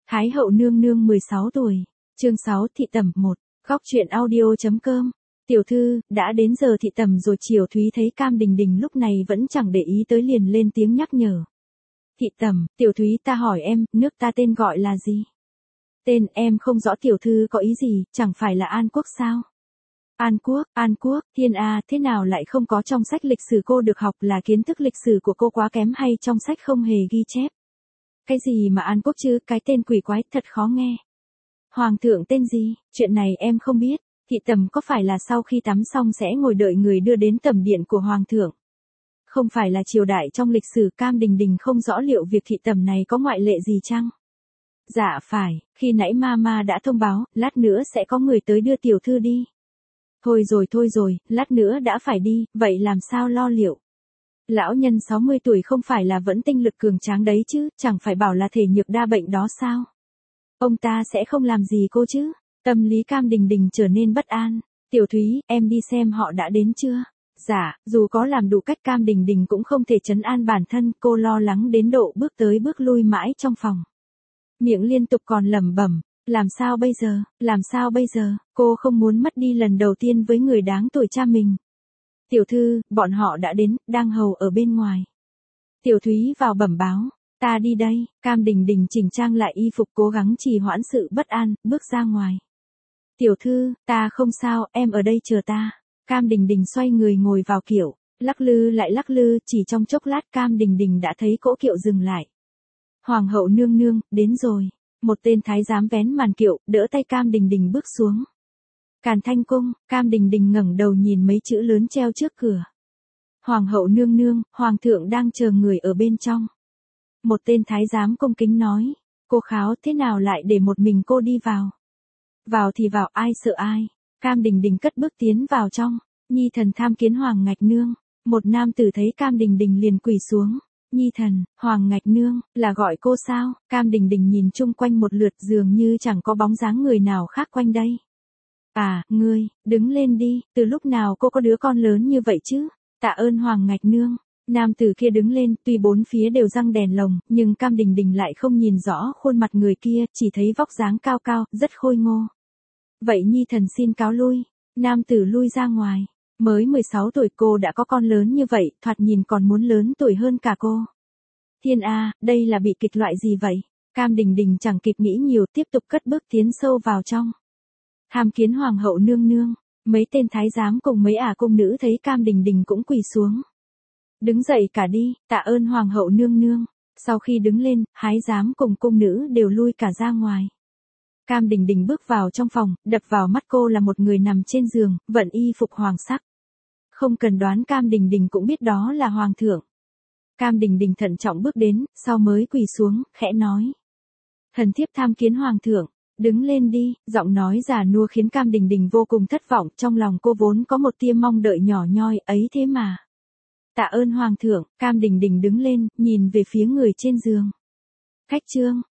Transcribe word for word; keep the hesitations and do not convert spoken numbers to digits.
Thái hậu nương nương mười sáu tuổi, chương sáu thị tẩm một, góc truyện audio.com. Tiểu thư, đã đến giờ thị tẩm rồi. Triều Thúy thấy Cam Đình Đình lúc này vẫn chẳng để ý tới liền lên tiếng nhắc nhở. Thị tẩm, Tiểu Thúy ta hỏi em, nước ta tên gọi là gì? Tên em không rõ. Tiểu thư có ý gì, chẳng phải là An Quốc sao? An Quốc, An Quốc, thiên a, thế nào lại không có trong sách lịch sử? Cô được học là kiến thức lịch sử của cô quá kém hay trong sách không hề ghi chép? Cái gì mà An Quốc chứ, cái tên quỷ quái thật khó nghe. Hoàng thượng tên gì, chuyện này em không biết. Thị tẩm có phải là sau khi tắm xong sẽ ngồi đợi người đưa đến tẩm điện của Hoàng thượng? Không phải là triều đại trong lịch sử. Cam Đình Đình không rõ liệu việc thị tẩm này có ngoại lệ gì chăng? Dạ phải, khi nãy Mama đã thông báo, lát nữa sẽ có người tới đưa tiểu thư đi. Thôi rồi thôi rồi, lát nữa đã phải đi, vậy làm sao lo liệu? Lão nhân sáu mươi tuổi không phải là vẫn tinh lực cường tráng đấy chứ, chẳng phải bảo là thể nhược đa bệnh đó sao? Ông ta sẽ không làm gì cô chứ? Tâm lý Cam Đình Đình trở nên bất an. Tiểu Thúy, em đi xem họ đã đến chưa? Dạ, dù có làm đủ cách Cam Đình Đình cũng không thể trấn an bản thân, cô lo lắng đến độ bước tới bước lui mãi trong phòng. Miệng liên tục còn lẩm bẩm, làm sao bây giờ, làm sao bây giờ, cô không muốn mất đi lần đầu tiên với người đáng tuổi cha mình. Tiểu thư, bọn họ đã đến, đang hầu ở bên ngoài. Tiểu Thúy vào bẩm báo, ta đi đây. Cam Đình Đình chỉnh trang lại y phục cố gắng trì hoãn sự bất an, bước ra ngoài. Tiểu thư, ta không sao, em ở đây chờ ta. Cam Đình Đình xoay người ngồi vào kiệu, lắc lư lại lắc lư, chỉ trong chốc lát Cam Đình Đình đã thấy cỗ kiệu dừng lại. Hoàng hậu nương nương, đến rồi. Một tên thái giám vén màn kiệu, đỡ tay Cam Đình Đình bước xuống. Càn Thanh cung. Cam Đình Đình ngẩng đầu nhìn mấy chữ lớn treo trước cửa. Hoàng hậu nương nương, hoàng thượng đang chờ người ở bên trong. Một tên thái giám cung kính nói, cô kháo thế nào lại để một mình cô đi vào? Vào thì vào, ai sợ ai? Cam Đình Đình cất bước tiến vào trong. Nhi thần tham kiến Hoàng Ngạch nương. Một nam tử thấy Cam Đình Đình liền quỳ xuống. Nhi thần, Hoàng Ngạch nương, là gọi cô sao? Cam Đình Đình nhìn chung quanh một lượt dường như chẳng có bóng dáng người nào khác quanh đây. À, ngươi, đứng lên đi, từ lúc nào cô có đứa con lớn như vậy chứ? Tạ ơn Hoàng Ngạch nương. Nam tử kia đứng lên, tuy bốn phía đều răng đèn lồng, nhưng Cam Đình Đình lại không nhìn rõ khuôn mặt người kia, chỉ thấy vóc dáng cao cao, rất khôi ngô. Vậy Nhi thần xin cáo lui. Nam tử lui ra ngoài. Mới mười sáu tuổi cô đã có con lớn như vậy, thoạt nhìn còn muốn lớn tuổi hơn cả cô. Thiên a, đây là bị kịch loại gì vậy? Cam Đình Đình chẳng kịp nghĩ nhiều, tiếp tục cất bước tiến sâu vào trong. Tham kiến Hoàng hậu nương nương. Mấy tên thái giám cùng mấy ả cung nữ thấy Cam Đình Đình cũng quỳ xuống. Đứng dậy cả đi, tạ ơn Hoàng hậu nương nương. Sau khi đứng lên, thái giám cùng cung nữ đều lui cả ra ngoài. Cam Đình Đình bước vào trong phòng, đập vào mắt cô là một người nằm trên giường, vận y phục hoàng sắc. Không cần đoán Cam Đình Đình cũng biết đó là Hoàng thượng. Cam Đình Đình thận trọng bước đến, sau mới quỳ xuống, khẽ nói. Thần thiếp tham kiến Hoàng thượng. Đứng lên đi, giọng nói già nua khiến Cam Đình Đình vô cùng thất vọng, trong lòng cô vốn có một tia mong đợi nhỏ nhoi, ấy thế mà. Tạ ơn Hoàng thượng. Cam Đình Đình đứng lên, nhìn về phía người trên giường. Khách trương,